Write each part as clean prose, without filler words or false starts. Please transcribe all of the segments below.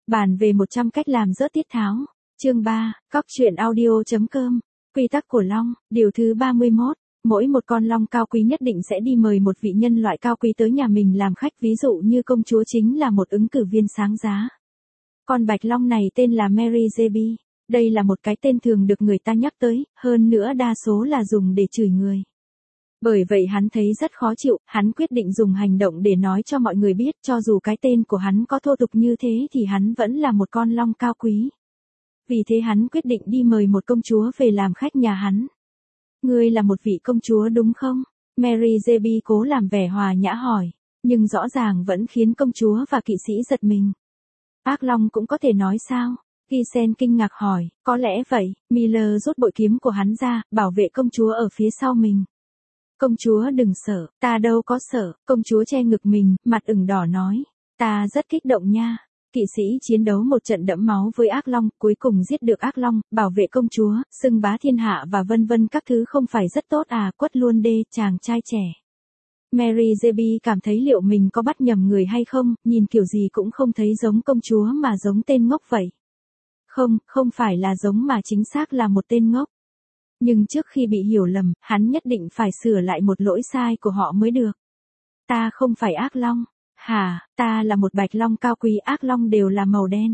Bàn về 100 cách làm rớt tiết tháo. Chương 3, cóc-truyện-audio.com. Quy tắc của long, điều thứ 31. Mỗi một con long cao quý nhất định sẽ đi mời một vị nhân loại cao quý tới nhà mình làm khách, ví dụ như công chúa chính là một ứng cử viên sáng giá. Con bạch long này tên là Mary J.B. Đây là một cái tên thường được người ta nhắc tới, hơn nữa đa số là dùng để chửi người. Bởi vậy hắn thấy rất khó chịu, hắn quyết định dùng hành động để nói cho mọi người biết cho dù cái tên của hắn có thô tục như thế thì hắn vẫn là một con long cao quý. Vì thế hắn quyết định đi mời một công chúa về làm khách nhà hắn. Ngươi là một vị công chúa đúng không? Mary J.B. cố làm vẻ hòa nhã hỏi, nhưng rõ ràng vẫn khiến công chúa và kỵ sĩ giật mình. Ác long cũng có thể nói sao? Gisen kinh ngạc hỏi, có lẽ vậy. Miller rút bội kiếm của hắn ra, bảo vệ công chúa ở phía sau mình. Công chúa đừng sợ, ta đâu có sợ. Công chúa che ngực mình, mặt ửng đỏ nói, ta rất kích động nha. Kỵ sĩ chiến đấu một trận đẫm máu với ác long, cuối cùng giết được ác long, bảo vệ công chúa, xưng bá thiên hạ và vân vân các thứ không phải rất tốt à, quất luôn đê, chàng trai trẻ. Mary J.B. cảm thấy liệu mình có bắt nhầm người hay không, nhìn kiểu gì cũng không thấy giống công chúa mà giống tên ngốc vậy. Không phải là giống mà chính xác là một tên ngốc. Nhưng trước khi bị hiểu lầm, hắn nhất định phải sửa lại một lỗi sai của họ mới được. Ta không phải ác long. Hả, ta là một bạch long cao quý, ác long đều là màu đen.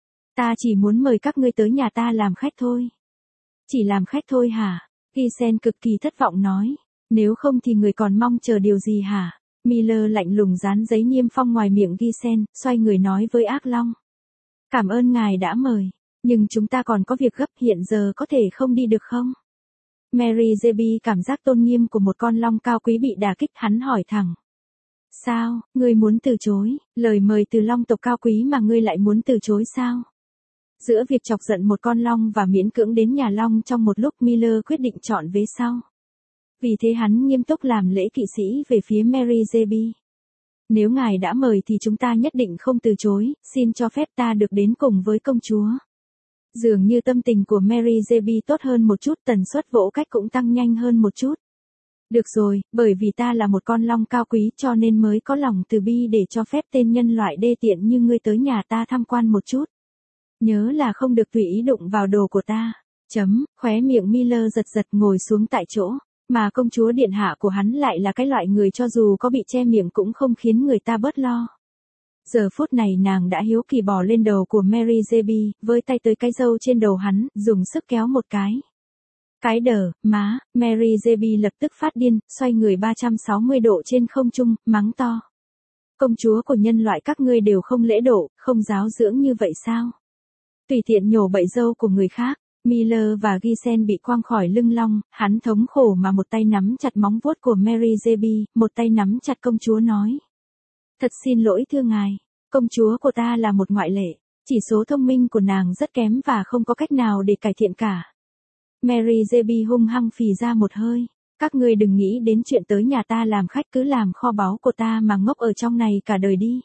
Ta chỉ muốn mời các ngươi tới nhà ta làm khách thôi. Chỉ làm khách thôi hả? Gisen cực kỳ thất vọng nói. Nếu không thì người còn mong chờ điều gì hả? Miller lạnh lùng dán giấy niêm phong ngoài miệng Gisen, xoay người nói với ác long. Cảm ơn ngài đã mời, nhưng chúng ta còn có việc gấp, hiện giờ có thể không đi được không? Mary J.B. cảm giác tôn nghiêm của một con long cao quý bị đả kích, hắn hỏi thẳng. Sao, ngươi muốn từ chối, lời mời từ long tộc cao quý mà ngươi lại muốn từ chối sao? Giữa việc chọc giận một con long và miễn cưỡng đến nhà long trong một lúc, Miller quyết định chọn vế sau. Vì thế hắn nghiêm túc làm lễ kỵ sĩ về phía Mary J.B. Nếu ngài đã mời thì chúng ta nhất định không từ chối, xin cho phép ta được đến cùng với công chúa. Dường như tâm tình của Mary J.B. tốt hơn một chút, tần suất vỗ cách cũng tăng nhanh hơn một chút. Được rồi, bởi vì ta là một con long cao quý cho nên mới có lòng từ bi để cho phép tên nhân loại đê tiện như ngươi tới nhà ta tham quan một chút. Nhớ là không được tùy ý đụng vào đồ của ta. Khóe miệng Miller giật giật ngồi xuống tại chỗ, mà công chúa điện hạ của hắn lại là cái loại người cho dù có bị che miệng cũng không khiến người ta bớt lo. Giờ phút này nàng đã hiếu kỳ bò lên đầu của Mary J.B., với tay tới cái râu trên đầu hắn, dùng sức kéo một cái. Cái đờ, má, Mary J.B. lập tức phát điên, xoay người 360 độ trên không trung, mắng to. Công chúa của nhân loại các ngươi đều không lễ độ, không giáo dưỡng như vậy sao? Tùy tiện nhổ bậy râu của người khác. Miller và Gisen bị quăng khỏi lưng long, hắn thống khổ mà một tay nắm chặt móng vuốt của Mary J.B., một tay nắm chặt công chúa nói. Thật xin lỗi thưa ngài, công chúa của ta là một ngoại lệ, chỉ số thông minh của nàng rất kém và không có cách nào để cải thiện cả. Mary J.B. hung hăng phì ra một hơi, các ngươi đừng nghĩ đến chuyện tới nhà ta làm khách, cứ làm kho báu của ta mà ngốc ở trong này cả đời đi.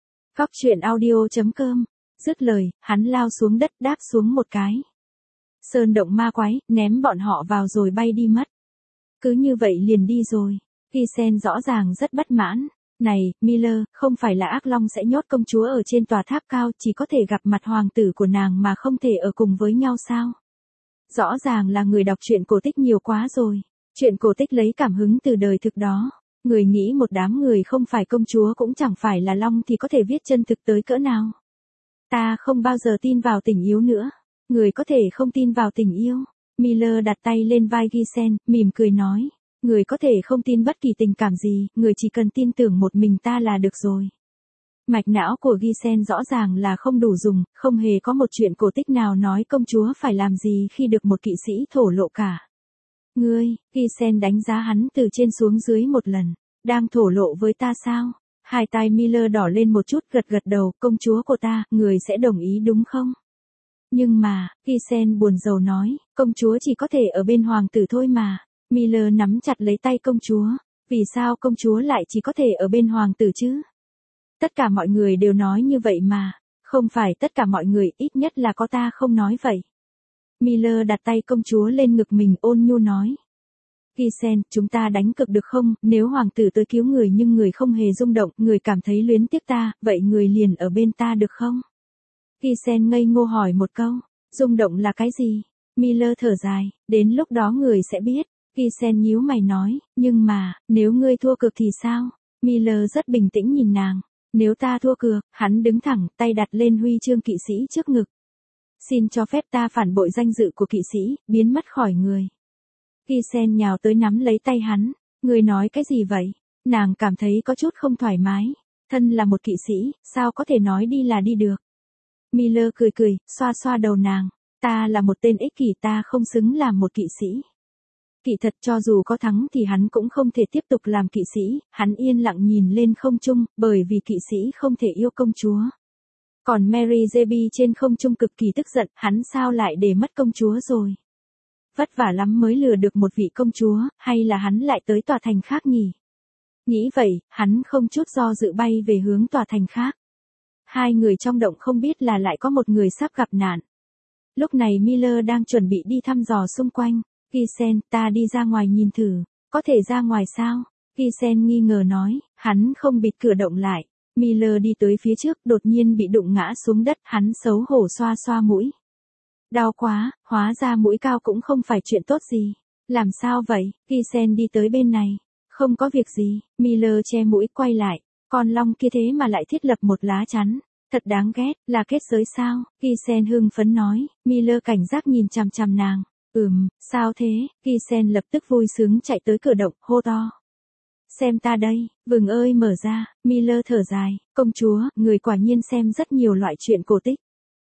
Cóc-truyện-audio.com. Dứt lời, hắn lao xuống đất, đáp xuống một cái. Sơn động ma quái, ném bọn họ vào rồi bay đi mất. Cứ như vậy liền đi rồi. Gisen rõ ràng rất bất mãn. Này, Miller, không phải là ác long sẽ nhốt công chúa ở trên tòa tháp cao, chỉ có thể gặp mặt hoàng tử của nàng mà không thể ở cùng với nhau sao? Rõ ràng là người đọc truyện cổ tích nhiều quá rồi. Truyện cổ tích lấy cảm hứng từ đời thực đó. Người nghĩ một đám người không phải công chúa cũng chẳng phải là long thì có thể viết chân thực tới cỡ nào. Ta không bao giờ tin vào tình yêu nữa. Người có thể không tin vào tình yêu. Miller đặt tay lên vai Gisen, mỉm cười nói. Người có thể không tin bất kỳ tình cảm gì, người chỉ cần tin tưởng một mình ta là được rồi. Mạch não của Gisen rõ ràng là không đủ dùng, không hề có một chuyện cổ tích nào nói công chúa phải làm gì khi được một kỵ sĩ thổ lộ cả. Ngươi, Gisen đánh giá hắn từ trên xuống dưới một lần, đang thổ lộ với ta sao? Hai tay Miller đỏ lên một chút, gật gật đầu, công chúa của ta, người sẽ đồng ý đúng không? Nhưng mà, Gisen buồn rầu nói, công chúa chỉ có thể ở bên hoàng tử thôi mà. Miller nắm chặt lấy tay công chúa. Vì sao công chúa lại chỉ có thể ở bên hoàng tử chứ? Tất cả mọi người đều nói như vậy mà. Không phải tất cả mọi người, ít nhất là có ta không nói vậy. Miller đặt tay công chúa lên ngực mình, ôn nhu nói. Gisen, chúng ta đánh cược được không? Nếu hoàng tử tới cứu người nhưng người không hề rung động, người cảm thấy luyến tiếc ta, vậy người liền ở bên ta được không? Kisen ngây ngô hỏi một câu. Rung động là cái gì? Miller thở dài, đến lúc đó người sẽ biết. Kisen nhíu mày nói, nhưng mà, nếu ngươi thua cược thì sao? Miller rất bình tĩnh nhìn nàng. Nếu ta thua cược, hắn đứng thẳng, tay đặt lên huy chương kỵ sĩ trước ngực. Xin cho phép ta phản bội danh dự của kỵ sĩ, biến mất khỏi người. Kisen nhào tới nắm lấy tay hắn. Người nói cái gì vậy? Nàng cảm thấy có chút không thoải mái. Thân là một kỵ sĩ, sao có thể nói đi là đi được? Miller cười cười, xoa xoa đầu nàng. Ta là một tên ích kỷ, ta không xứng làm một kỵ sĩ. Kỳ thật cho dù có thắng thì hắn cũng không thể tiếp tục làm kỵ sĩ, hắn yên lặng nhìn lên không trung, bởi vì kỵ sĩ không thể yêu công chúa. Còn Mary J.B. trên không trung cực kỳ tức giận, hắn sao lại để mất công chúa rồi? Vất vả lắm mới lừa được một vị công chúa, hay là hắn lại tới tòa thành khác nhỉ? Nghĩ vậy, hắn không chút do dự bay về hướng tòa thành khác. Hai người trong động không biết là lại có một người sắp gặp nạn. Lúc này Miller đang chuẩn bị đi thăm dò xung quanh. Kisen, ta đi ra ngoài nhìn thử. Có thể ra ngoài sao? Kisen nghi ngờ nói, hắn không bịt cửa động lại. Miller đi tới phía trước, đột nhiên bị đụng ngã xuống đất, hắn xấu hổ xoa xoa mũi. Đau quá, hóa ra mũi cao cũng không phải chuyện tốt gì. Làm sao vậy? Kisen đi tới bên này. Không có việc gì, Miller che mũi quay lại. Con long kia thế mà lại thiết lập một lá chắn. Thật đáng ghét, là kết giới sao? Kisen hưng phấn nói, Miller cảnh giác nhìn chằm chằm nàng. Sao thế? Kisen lập tức vui sướng chạy tới cửa động, hô to. Xem ta đây, vừng ơi mở ra, Miller thở dài, công chúa, người quả nhiên xem rất nhiều loại chuyện cổ tích.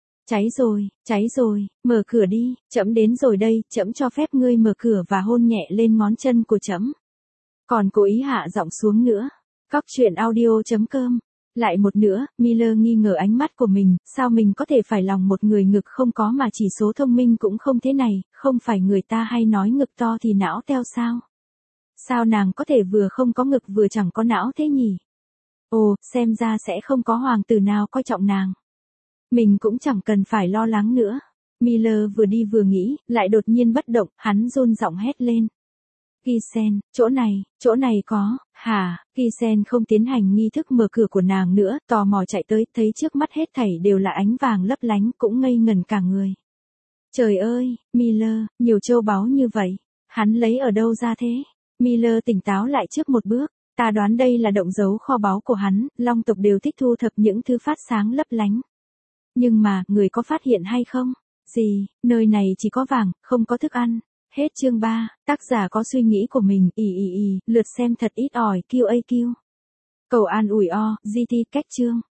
Cháy rồi, mở cửa đi, trẫm đến rồi đây, trẫm cho phép ngươi mở cửa và hôn nhẹ lên ngón chân của trẫm. Còn cố ý hạ giọng xuống nữa. Cóc truyện audio.com. Lại một nữa, Miller nghi ngờ ánh mắt của mình, sao mình có thể phải lòng một người ngực không có mà chỉ số thông minh cũng không thế này, không phải người ta hay nói ngực to thì não teo sao? Sao nàng có thể vừa không có ngực vừa chẳng có não thế nhỉ? Ồ, xem ra sẽ không có hoàng tử nào coi trọng nàng. Mình cũng chẳng cần phải lo lắng nữa. Miller vừa đi vừa nghĩ, lại đột nhiên bất động, hắn run giọng hét lên. Kisen, chỗ này có, hả? Kisen không tiến hành nghi thức mở cửa của nàng nữa, tò mò chạy tới, thấy trước mắt hết thảy đều là ánh vàng lấp lánh, cũng ngây ngẩn cả người. Trời ơi, Miller, nhiều châu báu như vậy, hắn lấy ở đâu ra thế? Miller tỉnh táo lại trước một bước, ta đoán đây là động giấu kho báu của hắn, long tộc đều thích thu thập những thứ phát sáng lấp lánh. Nhưng mà, người có phát hiện hay không? Gì, nơi này chỉ có vàng, không có thức ăn. Hết chương 3, tác giả có suy nghĩ của mình, lượt xem thật ít ỏi, QAQ. Cầu an ủi GT, cách chương.